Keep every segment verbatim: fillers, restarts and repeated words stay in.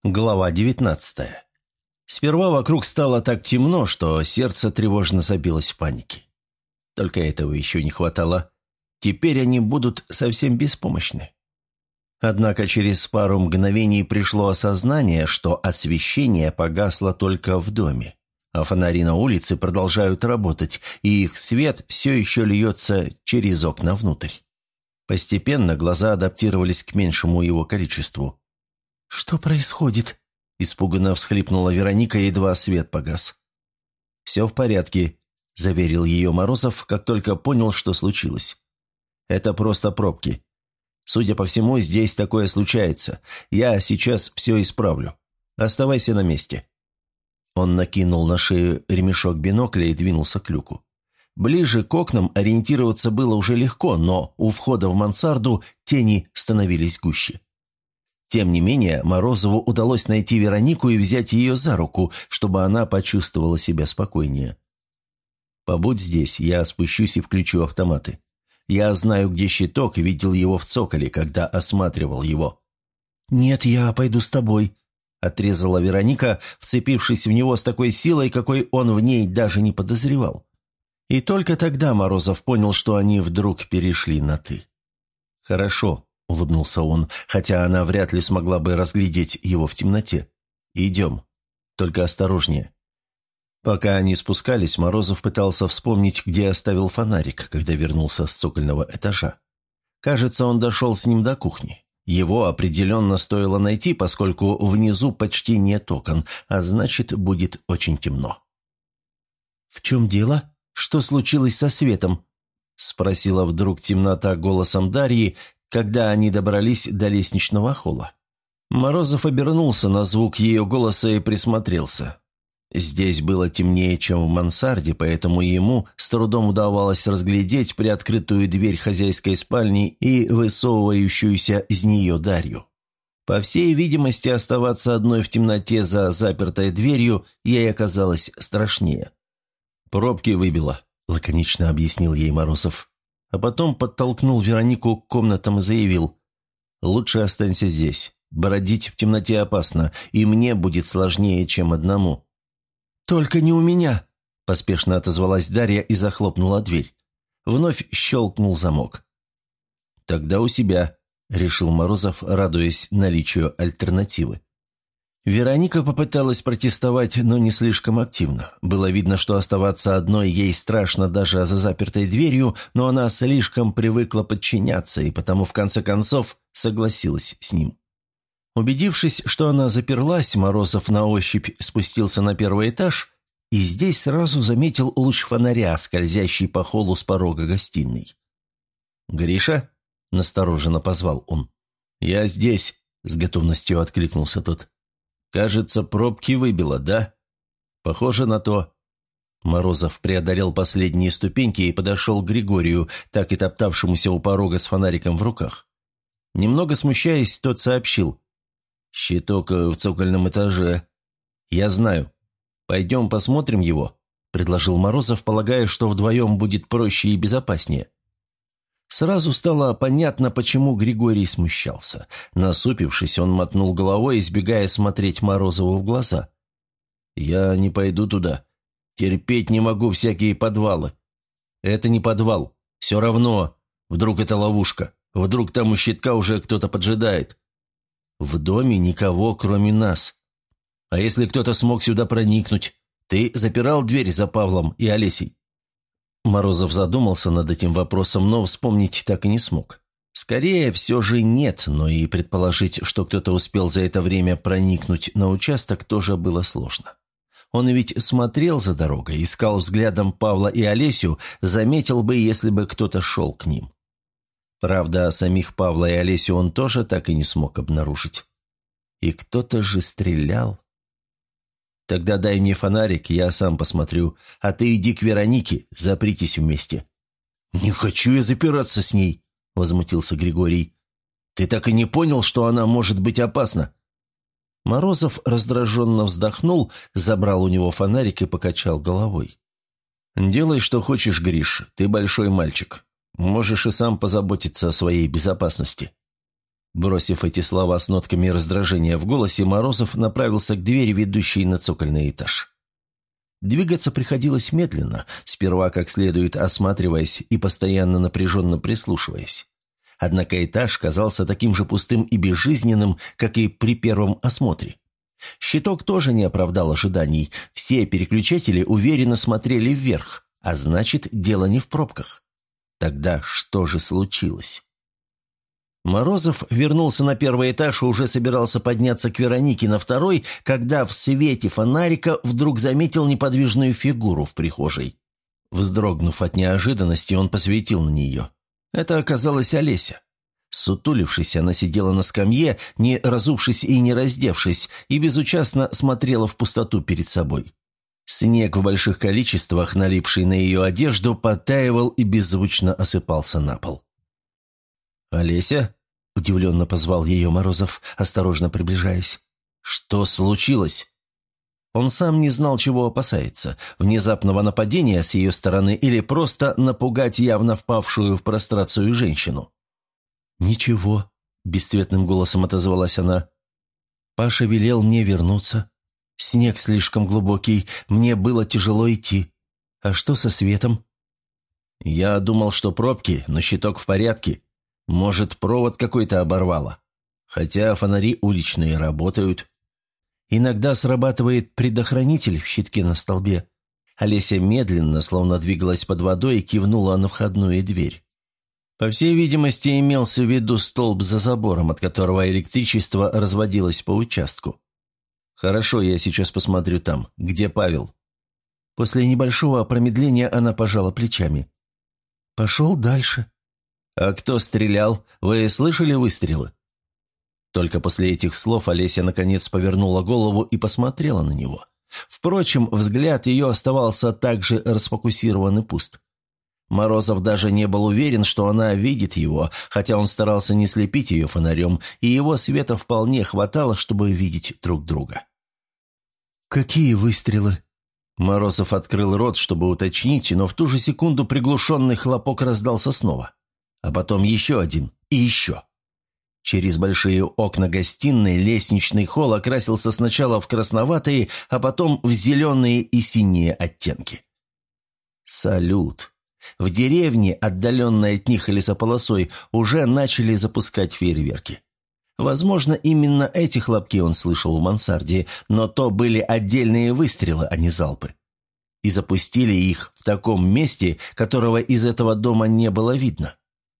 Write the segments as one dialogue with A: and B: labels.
A: Глава девятнадцатая. Сперва вокруг стало так темно, что сердце тревожно забилось в панике. Только этого еще не хватало. Теперь они будут совсем беспомощны. Однако через пару мгновений пришло осознание, что освещение погасло только в доме, а фонари на улице продолжают работать, и их свет все еще льется через окна внутрь. Постепенно глаза адаптировались к меньшему его количеству. «Что происходит?» – испуганно всхлипнула Вероника, едва свет погас. «Все в порядке», – заверил ее Морозов, как только понял, что случилось. «Это просто пробки. Судя по всему, здесь такое случается. Я сейчас все исправлю. Оставайся на месте». Он накинул на шею ремешок бинокля и двинулся к люку. Ближе к окнам ориентироваться было уже легко, но у входа в мансарду тени становились гуще. Тем не менее, Морозову удалось найти Веронику и взять ее за руку, чтобы она почувствовала себя спокойнее. «Побудь здесь, я спущусь и включу автоматы. Я знаю, где щиток, и видел его в цоколе, когда осматривал его». «Нет, я пойду с тобой», – отрезала Вероника, вцепившись в него с такой силой, какой он в ней даже не подозревал. И только тогда Морозов понял, что они вдруг перешли на «ты». «Хорошо», — улыбнулся он, хотя она вряд ли смогла бы разглядеть его в темноте. «Идем. Только осторожнее». Пока они спускались, Морозов пытался вспомнить, где оставил фонарик, когда вернулся с цокольного этажа. Кажется, он дошел с ним до кухни. Его определенно стоило найти, поскольку внизу почти нет окон, а значит, будет очень темно. «В чем дело? Что случилось со светом?» — спросила вдруг темнота голосом Дарьи, когда они добрались до лестничного холла. Морозов обернулся на звук ее голоса и присмотрелся. Здесь было темнее, чем в мансарде, поэтому ему с трудом удавалось разглядеть приоткрытую дверь хозяйской спальни и высовывающуюся из нее Дарью. По всей видимости, оставаться одной в темноте за запертой дверью ей оказалось страшнее. «Пробки выбило», — лаконично объяснил ей Морозов. А потом подтолкнул Веронику к комнатам и заявил: «Лучше останься здесь. Бродить в темноте опасно, и мне будет сложнее, чем одному». «Только не у меня», – поспешно отозвалась Дарья и захлопнула дверь. Вновь щелкнул замок. «Тогда у себя», – решил Морозов, радуясь наличию альтернативы. Вероника попыталась протестовать, но не слишком активно. Было видно, что оставаться одной ей страшно даже за запертой дверью, но она слишком привыкла подчиняться и потому в конце концов согласилась с ним. Убедившись, что она заперлась, Морозов на ощупь спустился на первый этаж и здесь сразу заметил луч фонаря, скользящий по холлу с порога гостиной. «Гриша?» – настороженно позвал он. «Я здесь», – с готовностью откликнулся тот. «Кажется, пробки выбило, да?» «Похоже на то». Морозов преодолел последние ступеньки и подошел к Григорию, так и топтавшемуся у порога с фонариком в руках. Немного смущаясь, тот сообщил: «Щиток в цокольном этаже. Я знаю. Пойдем посмотрим его», – предложил Морозов, полагая, что вдвоем будет проще и безопаснее. Сразу стало понятно, почему Григорий смущался. Насупившись, он мотнул головой, избегая смотреть Морозову в глаза. «Я не пойду туда. Терпеть не могу всякие подвалы». «Это не подвал. Все равно. Вдруг это ловушка. Вдруг там у щитка уже кто-то поджидает. В доме никого, кроме нас. А если кто-то смог сюда проникнуть? Ты запирал дверь за Павлом и Олесей?» Морозов задумался над этим вопросом, но вспомнить так и не смог. Скорее, все же нет, но и предположить, что кто-то успел за это время проникнуть на участок, тоже было сложно. Он ведь смотрел за дорогой, искал взглядом Павла и Олесю, заметил бы, если бы кто-то шел к ним. Правда, самих Павла и Олесю он тоже так и не смог обнаружить. И кто-то же стрелял. «Тогда дай мне фонарик, я сам посмотрю, а ты иди к Веронике, запритесь вместе». «Не хочу я запираться с ней», — возмутился Григорий. «Ты так и не понял, что она может быть опасна?» Морозов раздраженно вздохнул, забрал у него фонарик и покачал головой. «Делай, что хочешь, Гриш, ты большой мальчик. Можешь и сам позаботиться о своей безопасности». Бросив эти слова с нотками раздражения в голосе, Морозов направился к двери, ведущей на цокольный этаж. Двигаться приходилось медленно, сперва как следует осматриваясь и постоянно напряженно прислушиваясь. Однако этаж казался таким же пустым и безжизненным, как и при первом осмотре. Щиток тоже не оправдал ожиданий, все переключатели уверенно смотрели вверх, а значит, дело не в пробках. Тогда что же случилось? Морозов вернулся на первый этаж и уже собирался подняться к Веронике на второй, когда в свете фонарика вдруг заметил неподвижную фигуру в прихожей. Вздрогнув от неожиданности, он посветил на нее. Это оказалась Олеся. Сутулившись, она сидела на скамье, не разувшись и не раздевшись, и безучастно смотрела в пустоту перед собой. Снег в больших количествах, налипший на ее одежду, подтаивал и беззвучно осыпался на пол. «Олеся?» – удивленно позвал ее Морозов, осторожно приближаясь. «Что случилось?» Он сам не знал, чего опасается – внезапного нападения с ее стороны или просто напугать явно впавшую в прострацию женщину. «Ничего», – бесцветным голосом отозвалась она. «Паша велел мне вернуться. Снег слишком глубокий, мне было тяжело идти. А что со светом?» «Я думал, что пробки, но щиток в порядке. Может, провод какой-то оборвало. Хотя фонари уличные работают. Иногда срабатывает предохранитель в щитке на столбе». Олеся медленно, словно двигалась под водой, кивнула на входную дверь. По всей видимости, имелся в виду столб за забором, от которого электричество разводилось по участку. «Хорошо, я сейчас посмотрю там. Где Павел?» После небольшого промедления она пожала плечами. «Пошел дальше». «А кто стрелял? Вы слышали выстрелы?» Только после этих слов Олеся наконец повернула голову и посмотрела на него. Впрочем, взгляд ее оставался также расфокусирован и пуст. Морозов даже не был уверен, что она видит его, хотя он старался не слепить ее фонарем, и его света вполне хватало, чтобы видеть друг друга. «Какие выстрелы?» Морозов открыл рот, чтобы уточнить, но в ту же секунду приглушенный хлопок раздался снова. А потом еще один и еще. Через большие окна гостиной лестничный холл окрасился сначала в красноватые, а потом в зеленые и синие оттенки. Салют. В деревне, отдаленной от них лесополосой, уже начали запускать фейерверки. Возможно, именно эти хлопки он слышал в мансарде, но то были отдельные выстрелы, а не залпы. И запустили их в таком месте, которого из этого дома не было видно.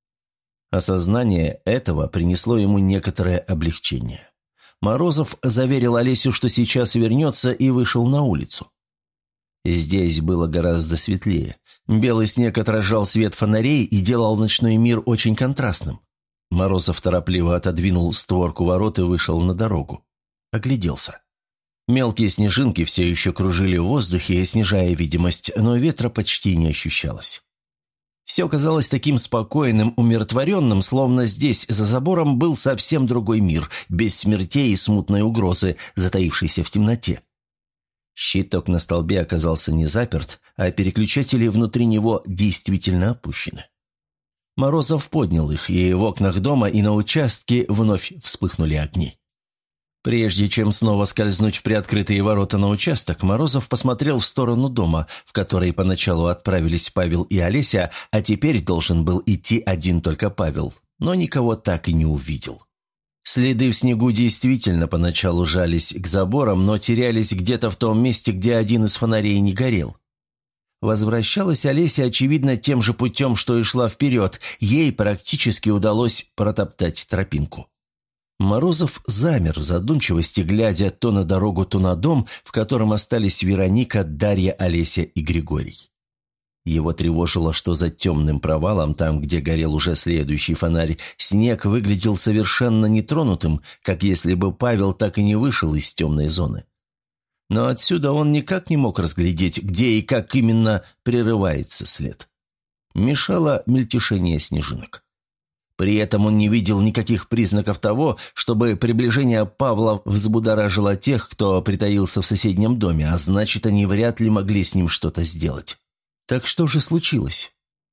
A: Осознание этого принесло ему некоторое облегчение. Морозов заверил Олесю, что сейчас вернется, и вышел на улицу. Здесь было гораздо светлее. Белый снег отражал свет фонарей и делал ночной мир очень контрастным. Морозов торопливо отодвинул створку ворот и вышел на дорогу. Огляделся. Мелкие снежинки все еще кружили в воздухе, снижая видимость, но ветра почти не ощущалось. Все казалось таким спокойным, умиротворенным, словно здесь, за забором, был совсем другой мир, без смертей и смутной угрозы, затаившейся в темноте. Щиток на столбе оказался не заперт, а переключатели внутри него действительно опущены. Морозов поднял их, и в окнах дома и на участке вновь вспыхнули огни. Прежде чем снова скользнуть в приоткрытые ворота на участок, Морозов посмотрел в сторону дома, в который поначалу отправились Павел и Олеся, а теперь должен был идти один только Павел, но никого так и не увидел. Следы в снегу действительно поначалу жались к заборам, но терялись где-то в том месте, где один из фонарей не горел. Возвращалась Олеся, очевидно, тем же путем, что и шла вперед, ей практически удалось протоптать тропинку. Морозов замер в задумчивости, глядя то на дорогу, то на дом, в котором остались Вероника, Дарья, Олеся и Григорий. Его тревожило, что за темным провалом, там, где горел уже следующий фонарь, снег выглядел совершенно нетронутым, как если бы Павел так и не вышел из темной зоны. Но отсюда он никак не мог разглядеть, где и как именно прерывается след. Мешало мельтешение снежинок. При этом он не видел никаких признаков того, чтобы приближение Павла взбудоражило тех, кто притаился в соседнем доме, а значит, они вряд ли могли с ним что-то сделать. Так что же случилось?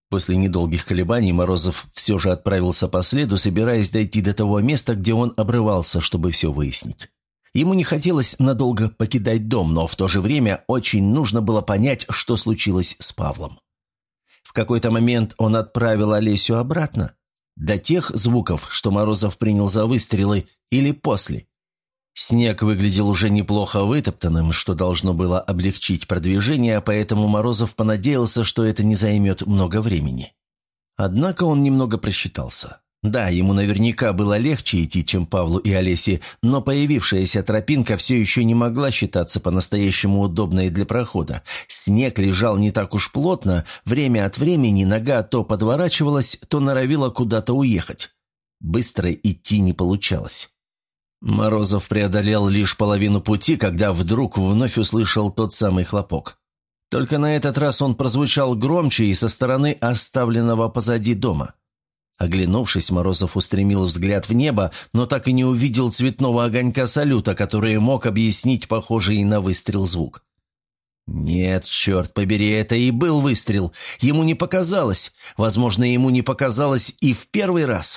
A: После недолгих колебаний Морозов все же отправился по следу, собираясь дойти до того места, где он обрывался, чтобы все выяснить. Ему не хотелось надолго покидать дом, но в то же время очень нужно было понять, что случилось с Павлом. В какой-то момент он отправил Олесю обратно, до тех звуков, что Морозов принял за выстрелы, или после. Снег выглядел уже неплохо вытоптанным, что должно было облегчить продвижение, поэтому Морозов понадеялся, что это не займет много времени. Однако он немного просчитался. Да, ему наверняка было легче идти, чем Павлу и Олесе, но появившаяся тропинка все еще не могла считаться по-настоящему удобной для прохода. Снег лежал не так уж плотно, время от времени нога то подворачивалась, то норовила куда-то уехать. Быстро идти не получалось. Морозов преодолел лишь половину пути, когда вдруг вновь услышал тот самый хлопок. Только на этот раз он прозвучал громче и со стороны оставленного позади дома. Оглянувшись, Морозов устремил взгляд в небо, но так и не увидел цветного огонька салюта, который мог объяснить похожий на выстрел звук. Нет, черт побери, это и был выстрел. Ему не показалось. Возможно, ему не показалось и в первый раз.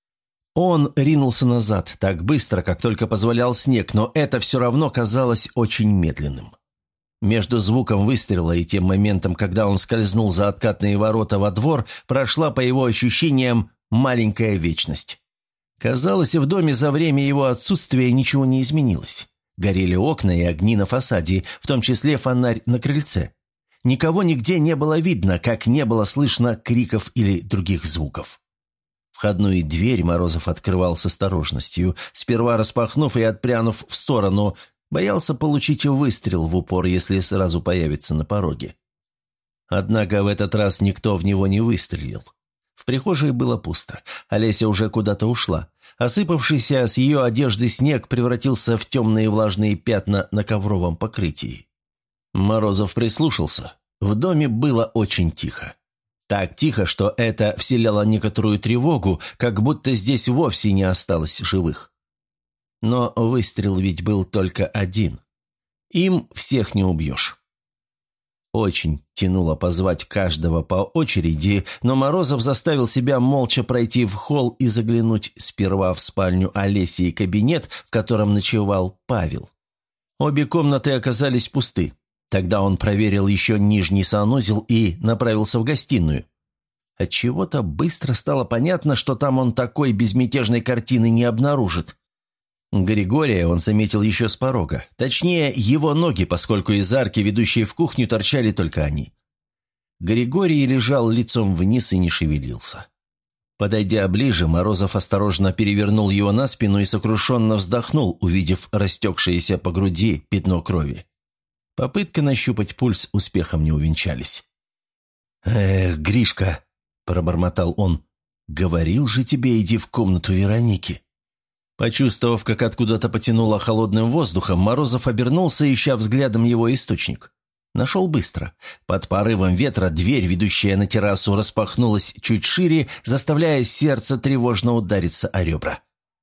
A: Он ринулся назад так быстро, как только позволял снег, но это все равно казалось очень медленным. Между звуком выстрела и тем моментом, когда он скользнул за откатные ворота во двор, прошла, по его ощущениям, маленькая вечность. Казалось, в доме за время его отсутствия ничего не изменилось. Горели окна и огни на фасаде, в том числе фонарь на крыльце. Никого нигде не было видно, как не было слышно криков или других звуков. Входную дверь Морозов открывал с осторожностью, сперва распахнув и отпрянув в сторону, боялся получить выстрел в упор, если сразу появится на пороге. Однако в этот раз никто в него не выстрелил. В прихожей было пусто, Олеся уже куда-то ушла. Осыпавшийся с ее одежды снег превратился в темные влажные пятна на ковровом покрытии. Морозов прислушался. В доме было очень тихо. Так тихо, что это вселяло некоторую тревогу, как будто здесь вовсе не осталось живых. Но выстрел ведь был только один. Им всех не убьешь. Очень тянуло позвать каждого по очереди, но Морозов заставил себя молча пройти в холл и заглянуть сперва в спальню Олеси и кабинет, в котором ночевал Павел. Обе комнаты оказались пусты. Тогда он проверил еще нижний санузел и направился в гостиную. Отчего-то быстро стало понятно, что там он такой безмятежной картины не обнаружит. Григория он заметил еще с порога. Точнее, его ноги, поскольку из арки, ведущей в кухню, торчали только они. Григорий лежал лицом вниз и не шевелился. Подойдя ближе, Морозов осторожно перевернул его на спину и сокрушенно вздохнул, увидев растекшееся по груди пятно крови. Попытка нащупать пульс успехом не увенчались. «Эх, Гришка!» – пробормотал он. «Говорил же тебе, иди в комнату Вероники». Почувствовав, как откуда-то потянуло холодным воздухом, Морозов обернулся, ища взглядом его источник. Нашел быстро. Под порывом ветра дверь, ведущая на террасу, распахнулась чуть шире, заставляя сердце тревожно удариться о ребра.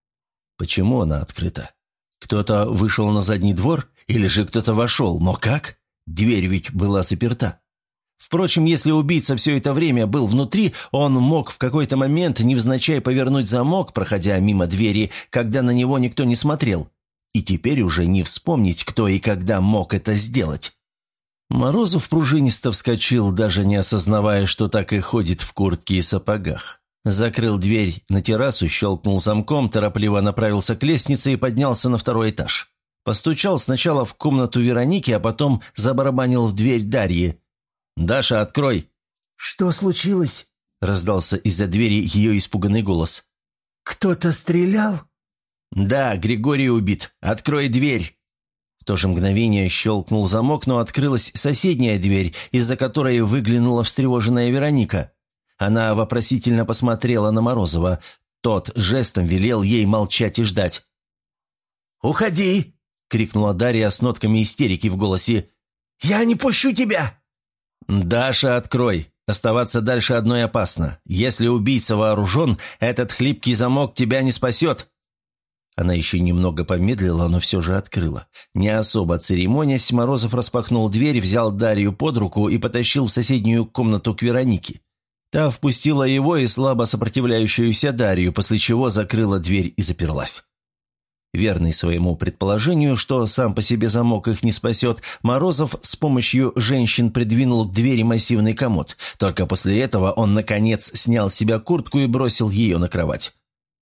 A: Почему она открыта? Кто-то вышел на задний двор? Или же кто-то вошел? Но как? Дверь ведь была заперта. Впрочем, если убийца все это время был внутри, он мог в какой-то момент невзначай повернуть замок, проходя мимо двери, когда на него никто не смотрел. И теперь уже не вспомнить, кто и когда мог это сделать. Морозов пружинисто вскочил, даже не осознавая, что так и ходит в куртке и сапогах. Закрыл дверь на террасу, щелкнул замком, торопливо направился к лестнице и поднялся на второй этаж. Постучал сначала в комнату Вероники, а потом забарабанил в дверь Дарьи. «Даша, открой!»
B: «Что случилось?» –
A: раздался из-за двери ее испуганный голос.
B: «Кто-то стрелял?»
A: «Да, Григорий убит. Открой дверь!» В то же мгновение щелкнул замок, но открылась соседняя дверь, из-за которой выглянула встревоженная Вероника. Она вопросительно посмотрела на Морозова. Тот жестом велел ей молчать и ждать.
B: «Уходи!» – крикнула Дарья с нотками истерики в голосе. «Я не пущу тебя!»
A: «Даша, открой. Оставаться дальше одной опасно. Если убийца вооружен, этот хлипкий замок тебя не спасет». Она еще немного помедлила, но все же открыла. Не особо церемонясь, Морозов распахнул дверь, взял Дарью под руку и потащил в соседнюю комнату к Веронике. Та впустила его и слабо сопротивляющуюся Дарью, после чего закрыла дверь и заперлась. Верный своему предположению, что сам по себе замок их не спасет, Морозов с помощью женщин придвинул к двери массивный комод. Только после этого он, наконец, снял с себя куртку и бросил ее на кровать.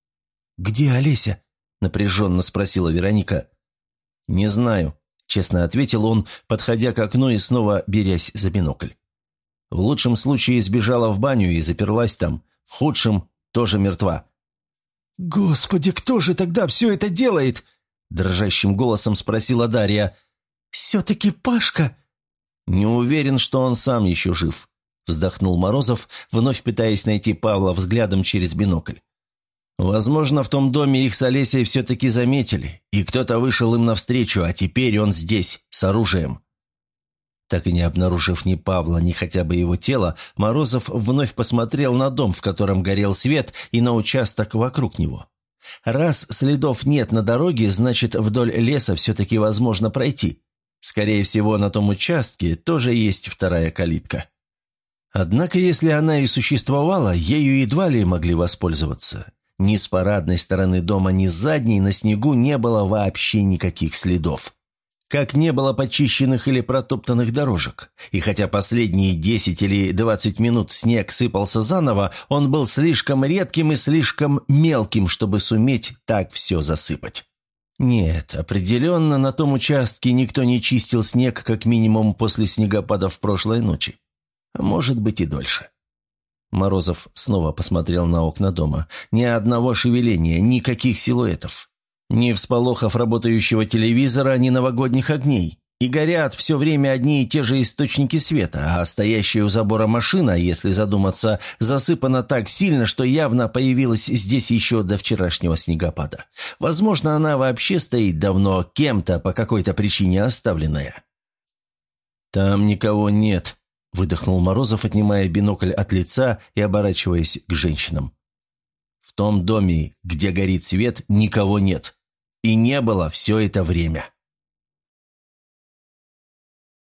A: «Где Олеся?» – напряженно спросила Вероника. «Не знаю», – честно ответил он, подходя к окну и снова берясь за бинокль. «В лучшем случае сбежала в баню и заперлась там, в худшем – тоже мертва».
B: «Господи, кто же тогда все это делает?» – дрожащим голосом спросила Дарья. «Все-таки Пашка?»
A: «Не уверен, что он сам еще жив», – вздохнул Морозов, вновь пытаясь найти Павла взглядом через бинокль. «Возможно, в том доме их с Олесей все-таки заметили, и кто-то вышел им навстречу, а теперь он здесь, с оружием». Так и не обнаружив ни Павла, ни хотя бы его тела, Морозов вновь посмотрел на дом, в котором горел свет, и на участок вокруг него. Раз следов нет на дороге, значит, вдоль леса все-таки возможно пройти. Скорее всего, на том участке тоже есть вторая калитка. Однако, если она и существовала, ею едва ли могли воспользоваться. Ни с парадной стороны дома, ни с задней на снегу не было вообще никаких следов. Как не было почищенных или протоптанных дорожек. И хотя последние десять или двадцать минут снег сыпался заново, он был слишком редким и слишком мелким, чтобы суметь так все засыпать. Нет, определенно на том участке никто не чистил снег как минимум после снегопадов прошлой ночи. А может быть и дольше. Морозов снова посмотрел на окна дома. Ни одного шевеления, никаких силуэтов. Ни всполохов работающего телевизора, ни новогодних огней. И горят все время одни и те же источники света, а стоящая у забора машина, если задуматься, засыпана так сильно, что явно появилась здесь еще до вчерашнего снегопада. Возможно, она вообще стоит давно, кем-то по какой-то причине оставленная. «Там никого нет», – выдохнул Морозов, отнимая бинокль от лица и оборачиваясь к женщинам. «В том доме, где горит свет, никого нет. И не было все это время».